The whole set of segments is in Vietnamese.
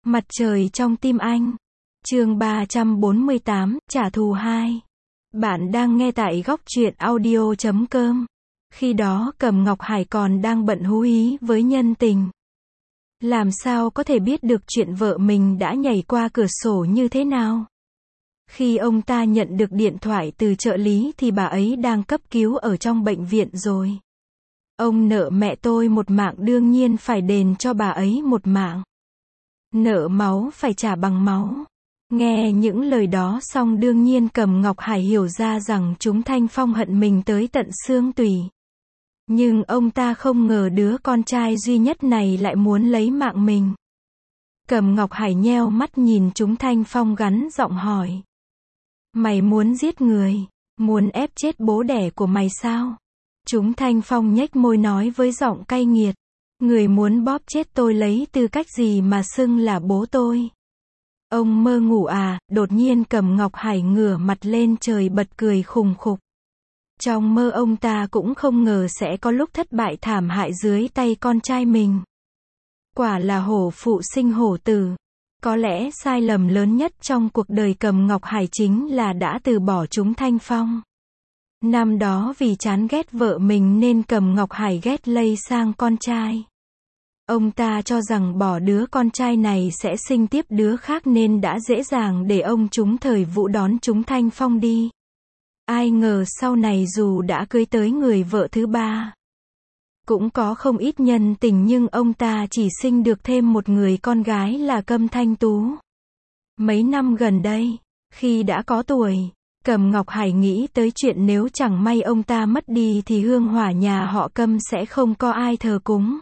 Mặt trời trong tim anh. Chương 348, trả thù 2. Bạn đang nghe tại góc truyện audio.com. Khi đó Cầm Ngọc Hải còn đang bận hú hí với nhân tình. Làm sao có thể biết được chuyện vợ mình đã nhảy qua cửa sổ như thế nào? Khi ông ta nhận được điện thoại từ trợ lý thì bà ấy đang cấp cứu ở trong bệnh viện rồi. Ông nợ mẹ tôi một mạng đương nhiên phải đền cho bà ấy một mạng. Nợ máu phải trả bằng máu. Nghe những lời đó xong đương nhiên Cầm Ngọc Hải hiểu ra rằng chúng Thanh Phong hận mình tới tận xương tủy. Nhưng ông ta không ngờ đứa con trai duy nhất này lại muốn lấy mạng mình. Cầm Ngọc Hải nheo mắt nhìn chúng Thanh Phong gắn giọng hỏi. Mày muốn giết người? Muốn ép chết bố đẻ của mày sao? Chúng Thanh Phong nhếch môi nói với giọng cay nghiệt. Người muốn bóp chết tôi lấy tư cách gì mà xưng là bố tôi? Ông mơ ngủ à? Đột nhiên Cầm Ngọc Hải ngửa mặt lên trời bật cười khùng khục. Trong mơ ông ta cũng không ngờ sẽ có lúc thất bại thảm hại dưới tay con trai mình. Quả là hổ phụ sinh hổ tử. Có lẽ sai lầm lớn nhất trong cuộc đời Cầm Ngọc Hải chính là đã từ bỏ chúng Thanh Phong. Năm đó vì chán ghét vợ mình nên Cầm Ngọc Hải ghét lây sang con trai. Ông ta cho rằng bỏ đứa con trai này sẽ sinh tiếp đứa khác nên đã dễ dàng để ông chúng Thời Vũ đón chúng Thanh Phong đi. Ai ngờ sau này dù đã cưới tới người vợ thứ ba, cũng có không ít nhân tình nhưng ông ta chỉ sinh được thêm một người con gái là Câm Thanh Tú. Mấy năm gần đây, khi đã có tuổi, Cầm Ngọc Hải nghĩ tới chuyện nếu chẳng may ông ta mất đi thì hương hỏa nhà họ Câm sẽ không có ai thờ cúng.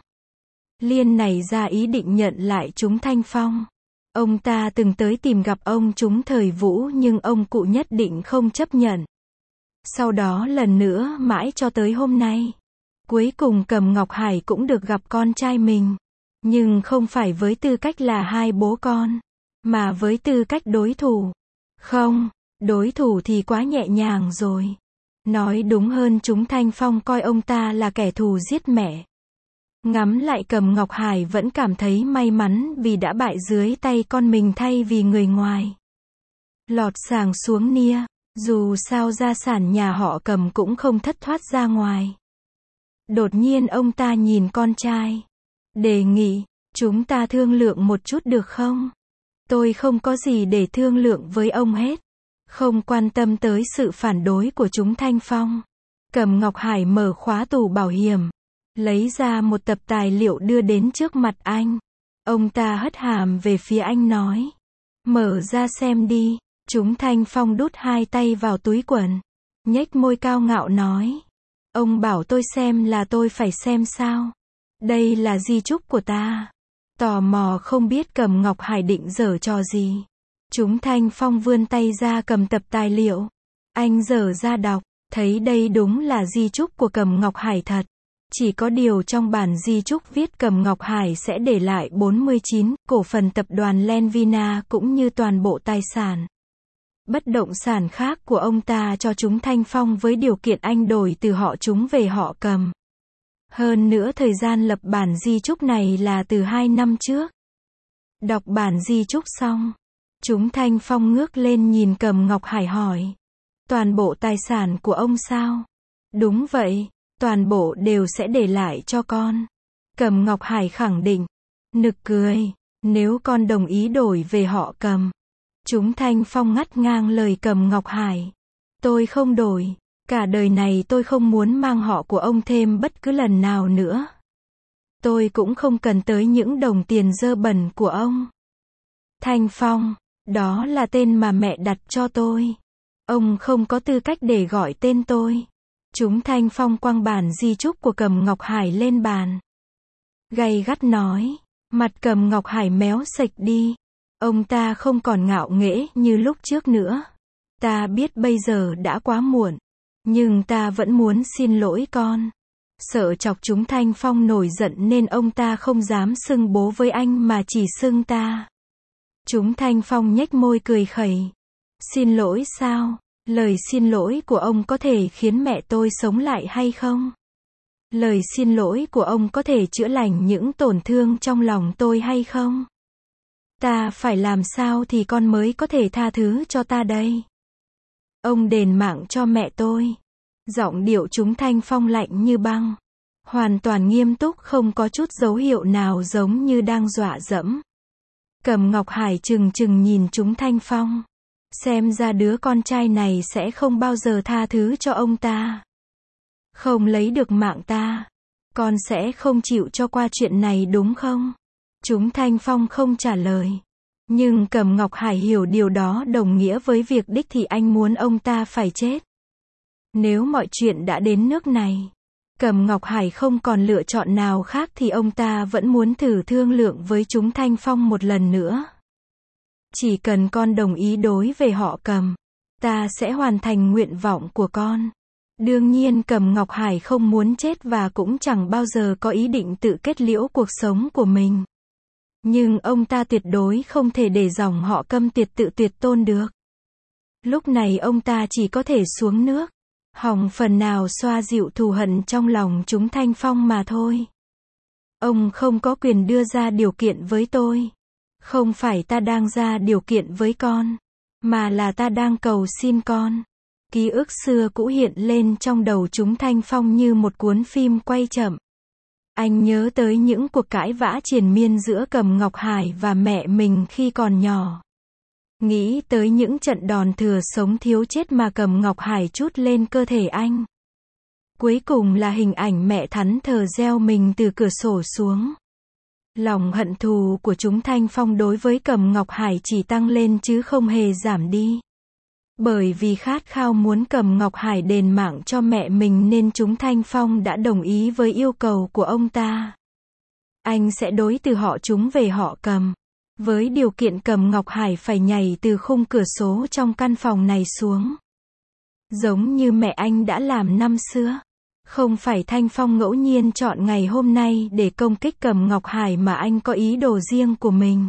Liên nảy ra ý định nhận lại chúng Thanh Phong. Ông ta từng tới tìm gặp ông chúng Thời Vũ nhưng ông cụ nhất định không chấp nhận. Sau đó lần nữa mãi cho tới hôm nay. Cuối cùng Cầm Ngọc Hải cũng được gặp con trai mình. Nhưng không phải với tư cách là hai bố con, mà với tư cách đối thủ. Không, đối thủ thì quá nhẹ nhàng rồi. Nói đúng hơn chúng Thanh Phong coi ông ta là kẻ thù giết mẹ. Ngắm lại Cầm Ngọc Hải vẫn cảm thấy may mắn vì đã bại dưới tay con mình thay vì người ngoài. Lọt sàng xuống nia, dù sao gia sản nhà họ Cầm cũng không thất thoát ra ngoài. Đột nhiên ông ta nhìn con trai. Đề nghị, chúng ta thương lượng một chút được không? Tôi không có gì để thương lượng với ông hết. Không quan tâm tới sự phản đối của chúng Thanh Phong. Cầm Ngọc Hải mở khóa tủ bảo hiểm. Lấy ra một tập tài liệu đưa đến trước mặt anh. Ông ta hất hàm về phía anh nói. Mở ra xem đi. Chúng Thanh Phong đút hai tay vào túi quần. Nhếch môi cao ngạo nói. Ông bảo tôi xem là tôi phải xem sao? Đây là di chúc của ta. Tò mò không biết Cầm Ngọc Hải định giở trò gì. Chúng Thanh Phong vươn tay ra cầm tập tài liệu. Anh giở ra đọc. Thấy đây đúng là di chúc của Cầm Ngọc Hải thật. Chỉ có điều trong bản di chúc viết Cầm Ngọc Hải sẽ để lại 49 cổ phần tập đoàn Lenvina cũng như toàn bộ tài sản. Bất động sản khác của ông ta cho chúng Thanh Phong với điều kiện anh đổi từ họ chúng về họ Cầm. Hơn nữa thời gian lập bản di chúc này là từ 2 năm trước. Đọc bản di chúc xong, chúng Thanh Phong ngước lên nhìn Cầm Ngọc Hải hỏi. Toàn bộ tài sản của ông sao? Đúng vậy, toàn bộ đều sẽ để lại cho con. Cầm Ngọc Hải khẳng định. Nực cười, nếu con đồng ý đổi về họ Cầm. Chúng Thanh Phong ngắt ngang lời Cầm Ngọc Hải. Tôi không đổi. Cả đời này tôi không muốn mang họ của ông thêm bất cứ lần nào nữa. Tôi cũng không cần tới những đồng tiền dơ bẩn của ông. Thanh Phong, đó là tên mà mẹ đặt cho tôi. Ông không có tư cách để gọi tên tôi. Chúng Thanh Phong quăng bản di chúc của Cầm Ngọc Hải lên bàn. Gay gắt nói. Mặt Cầm Ngọc Hải méo sệch đi. Ông ta không còn ngạo nghễ như lúc trước nữa. Ta biết bây giờ đã quá muộn. Nhưng ta vẫn muốn xin lỗi con. Sợ chọc chúng Thanh Phong nổi giận nên ông ta không dám xưng bố với anh mà chỉ xưng ta. Chúng Thanh Phong nhếch môi cười khẩy. Xin lỗi sao? Lời xin lỗi của ông có thể khiến mẹ tôi sống lại hay không? Lời xin lỗi của ông có thể chữa lành những tổn thương trong lòng tôi hay không? Ta phải làm sao thì con mới có thể tha thứ cho ta đây? Ông đền mạng cho mẹ tôi. Giọng điệu Chúng Thanh Phong lạnh như băng. Hoàn toàn nghiêm túc, không có chút dấu hiệu nào giống như đang dọa dẫm. Cầm Ngọc Hải trừng trừng nhìn Chúng Thanh Phong. Xem ra đứa con trai này sẽ không bao giờ tha thứ cho ông ta. Không lấy được mạng ta, con sẽ không chịu cho qua chuyện này đúng không? Chúng Thanh Phong không trả lời. Nhưng Cầm Ngọc Hải hiểu điều đó đồng nghĩa với việc đích thị anh muốn ông ta phải chết. Nếu mọi chuyện đã đến nước này, Cầm Ngọc Hải không còn lựa chọn nào khác thì ông ta vẫn muốn thử thương lượng với Chúng Thanh Phong một lần nữa. Chỉ cần con đồng ý đối về họ Cầm, ta sẽ hoàn thành nguyện vọng của con. Đương nhiên Cầm Ngọc Hải không muốn chết và cũng chẳng bao giờ có ý định tự kết liễu cuộc sống của mình. Nhưng ông ta tuyệt đối không thể để dòng họ Câm tuyệt tôn được. Lúc này ông ta chỉ có thể xuống nước, hòng phần nào xoa dịu thù hận trong lòng Chúng Thanh Phong mà thôi. Ông không có quyền đưa ra điều kiện với tôi. Không phải ta đang ra điều kiện với con, mà là ta đang cầu xin con. Ký ức xưa cũ hiện lên trong đầu Chúng Thanh Phong như một cuốn phim quay chậm. Anh nhớ tới những cuộc cãi vã triền miên giữa Cầm Ngọc Hải và mẹ mình khi còn nhỏ. Nghĩ tới những trận đòn thừa sống thiếu chết mà Cầm Ngọc Hải trút lên cơ thể anh. Cuối cùng là hình ảnh mẹ thẫn thờ gieo mình từ cửa sổ xuống. Lòng hận thù của Chúng Thanh Phong đối với Cầm Ngọc Hải chỉ tăng lên chứ không hề giảm đi. Bởi vì khát khao muốn Cầm Ngọc Hải đền mạng cho mẹ mình nên Chúng Thanh Phong đã đồng ý với yêu cầu của ông ta. Anh sẽ đối từ họ Chúng về họ Cầm, với điều kiện Cầm Ngọc Hải phải nhảy từ khung cửa sổ trong căn phòng này xuống. Giống như mẹ anh đã làm năm xưa. Không phải Thanh Phong ngẫu nhiên chọn ngày hôm nay để công kích Cầm Ngọc Hải mà anh có ý đồ riêng của mình.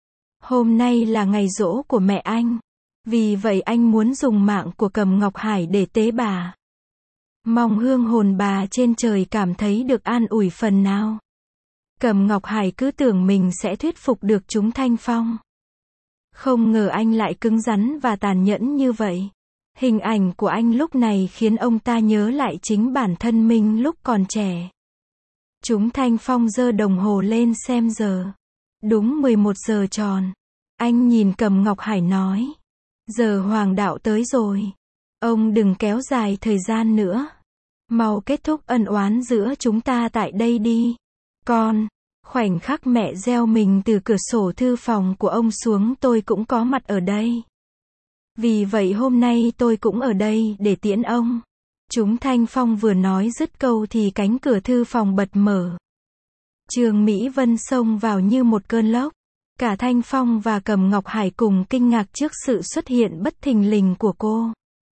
Hôm nay là ngày giỗ của mẹ anh. Vì vậy anh muốn dùng mạng của Cầm Ngọc Hải để tế bà. Mong hương hồn bà trên trời cảm thấy được an ủi phần nào. Cầm Ngọc Hải cứ tưởng mình sẽ thuyết phục được Chúng Thanh Phong. Không ngờ anh lại cứng rắn và tàn nhẫn như vậy. Hình ảnh của anh lúc này khiến ông ta nhớ lại chính bản thân mình lúc còn trẻ. Chúng Thanh Phong giơ đồng hồ lên xem giờ. Đúng 11 giờ tròn. Anh nhìn Cầm Ngọc Hải nói. Giờ hoàng đạo tới rồi. Ông đừng kéo dài thời gian nữa. Mau kết thúc ân oán giữa chúng ta tại đây đi. Con, khoảnh khắc mẹ gieo mình từ cửa sổ thư phòng của ông xuống tôi cũng có mặt ở đây. Vì vậy hôm nay tôi cũng ở đây để tiễn ông. Chúng Thanh Phong vừa nói dứt câu thì cánh cửa thư phòng bật mở. Trương Mỹ Vân xông vào như một cơn lốc. Cả Thanh Phong và Cầm Ngọc Hải cùng kinh ngạc trước sự xuất hiện bất thình lình của cô.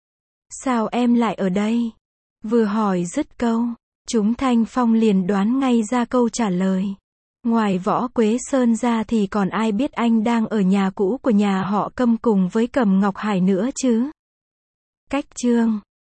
Sao em lại ở đây? Vừa hỏi dứt câu, Chúng Thanh Phong liền đoán ngay ra câu trả lời. Ngoài Võ Quế Sơn ra thì còn ai biết anh đang ở nhà cũ của nhà họ Câm cùng với Cầm Ngọc Hải nữa chứ? Cách chương